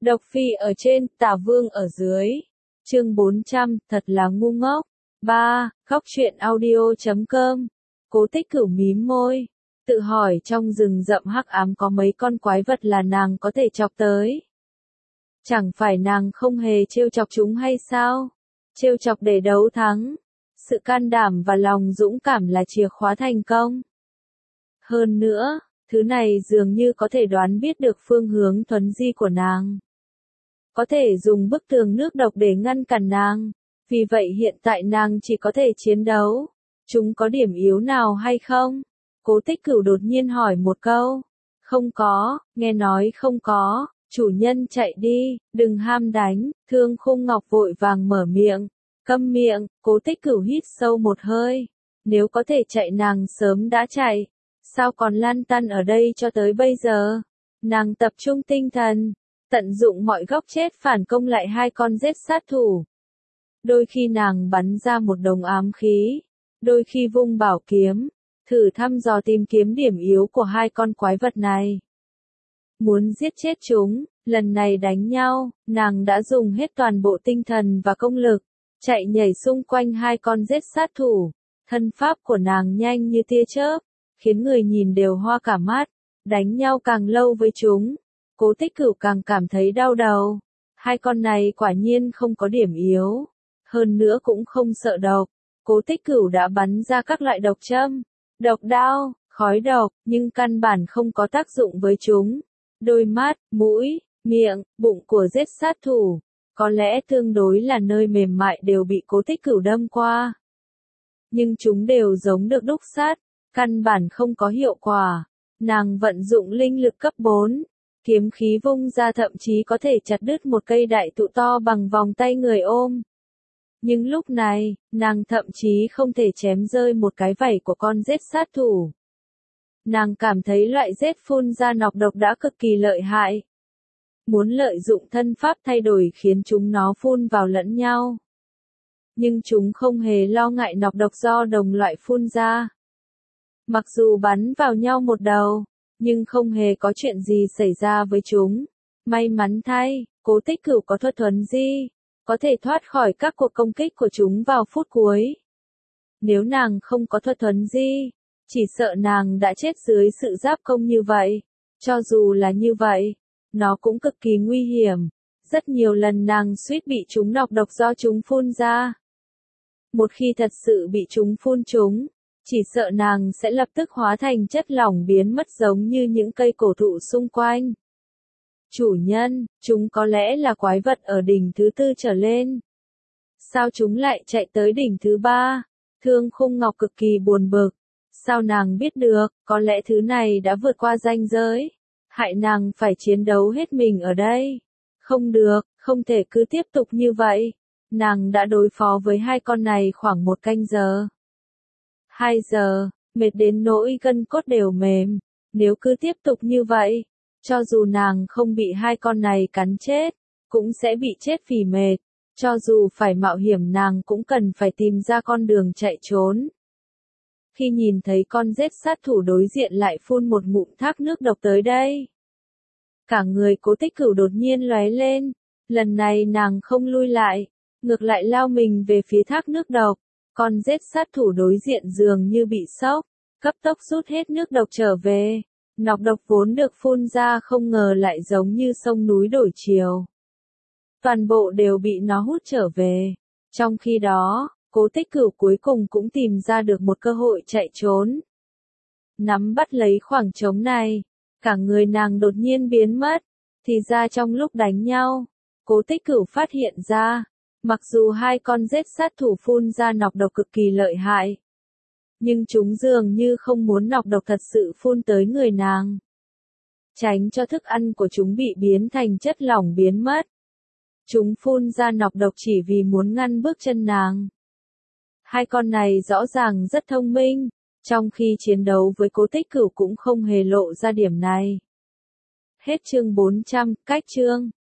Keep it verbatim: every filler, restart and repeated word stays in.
Độc Phi ở trên, Tả Vương ở dưới. Chương bốn trăm, thật là ngu ngốc. ba. Khóc chuyện audio chấm com. Cố Tích Cửu mím môi, tự hỏi trong rừng rậm hắc ám có mấy con quái vật là nàng có thể chọc tới. Chẳng phải nàng không hề trêu chọc chúng hay sao? Trêu chọc để đấu thắng. Sự can đảm và lòng dũng cảm là chìa khóa thành công. Hơn nữa, thứ này dường như có thể đoán biết được phương hướng thuấn di của nàng. Có thể dùng bức tường nước độc để ngăn cản nàng. Vì vậy hiện tại nàng chỉ có thể chiến đấu. Chúng có điểm yếu nào hay không? Cố Tích Cửu đột nhiên hỏi một câu. Không có, nghe nói không có. Chủ nhân chạy đi, đừng ham đánh. Thương Khung Ngọc vội vàng mở miệng. Câm miệng. Cố Tích Cửu hít sâu một hơi. Nếu có thể chạy nàng sớm đã chạy. Sao còn lăn tăn ở đây cho tới bây giờ? Nàng tập trung tinh thần, tận dụng mọi góc chết phản công lại hai con giết sát thủ. Đôi khi nàng bắn ra một đồng ám khí, đôi khi vung bảo kiếm, thử thăm dò tìm kiếm điểm yếu của hai con quái vật này. Muốn giết chết chúng, lần này đánh nhau, nàng đã dùng hết toàn bộ tinh thần và công lực, chạy nhảy xung quanh hai con giết sát thủ. Thân pháp của nàng nhanh như tia chớp, khiến người nhìn đều hoa cả mắt. Đánh nhau càng lâu với chúng, Cố Tích Cửu càng cảm thấy đau đầu. Hai con này quả nhiên không có điểm yếu, hơn nữa cũng không sợ độc. Cố Tích Cửu đã bắn ra các loại độc châm, độc đao, khói độc, nhưng căn bản không có tác dụng với chúng. Đôi mắt, mũi, miệng, bụng của giết sát thủ, có lẽ tương đối là nơi mềm mại đều bị Cố Tích Cửu đâm qua. Nhưng chúng đều giống được đúc sắt, căn bản không có hiệu quả. Nàng vận dụng linh lực cấp bốn, kiếm khí vung ra thậm chí có thể chặt đứt một cây đại thụ to bằng vòng tay người ôm. Nhưng lúc này, nàng thậm chí không thể chém rơi một cái vảy của con giết sát thủ. Nàng cảm thấy loại giết phun ra nọc độc đã cực kỳ lợi hại. Muốn lợi dụng thân pháp thay đổi khiến chúng nó phun vào lẫn nhau. Nhưng chúng không hề lo ngại nọc độc do đồng loại phun ra. Mặc dù bắn vào nhau một đầu, nhưng không hề có chuyện gì xảy ra với chúng. May mắn thay, Cố Tích Cửu có thuật thuấn di, có thể thoát khỏi các cuộc công kích của chúng vào phút cuối. Nếu nàng không có thuật thuấn di, chỉ sợ nàng đã chết dưới sự giáp công như vậy. Cho dù là như vậy, nó cũng cực kỳ nguy hiểm. Rất nhiều lần nàng suýt bị chúng nọc độc do chúng phun ra. Một khi thật sự bị chúng phun chúng, chỉ sợ nàng sẽ lập tức hóa thành chất lỏng biến mất giống như những cây cổ thụ xung quanh. Chủ nhân, chúng có lẽ là quái vật ở đỉnh thứ tư trở lên. Sao chúng lại chạy tới đỉnh thứ ba? Thương Khung Ngọc cực kỳ buồn bực. Sao nàng biết được, có lẽ thứ này đã vượt qua ranh giới. Hại nàng phải chiến đấu hết mình ở đây. Không được, không thể cứ tiếp tục như vậy. Nàng đã đối phó với hai con này khoảng một canh giờ. Hai giờ, mệt đến nỗi gân cốt đều mềm. Nếu cứ tiếp tục như vậy, cho dù nàng không bị hai con này cắn chết, cũng sẽ bị chết vì mệt. Cho dù phải mạo hiểm nàng cũng cần phải tìm ra con đường chạy trốn. Khi nhìn thấy con giết sát thủ đối diện lại phun một ngụm thác nước độc tới đây, cả người Cố Tích Cửu đột nhiên lóe lên. Lần này nàng không lui lại, ngược lại lao mình về phía thác nước độc. Con giết sát thủ đối diện dường như bị sốc, cấp tốc rút hết nước độc trở về. Nọc độc vốn được phun ra không ngờ lại giống như sông núi đổi chiều. Toàn bộ đều bị nó hút trở về. Trong khi đó, Cố Tích Cửu cuối cùng cũng tìm ra được một cơ hội chạy trốn. Nắm bắt lấy khoảng trống này, cả người nàng đột nhiên biến mất. Thì ra trong lúc đánh nhau, Cố Tích Cửu phát hiện ra, mặc dù hai con giết sát thủ phun ra nọc độc cực kỳ lợi hại, nhưng chúng dường như không muốn nọc độc thật sự phun tới người nàng. Tránh cho thức ăn của chúng bị biến thành chất lỏng biến mất. Chúng phun ra nọc độc chỉ vì muốn ngăn bước chân nàng. Hai con này rõ ràng rất thông minh, trong khi chiến đấu với Cố Tích Cửu cũng không hề lộ ra điểm này. Hết chương bốn trăm, cách chương.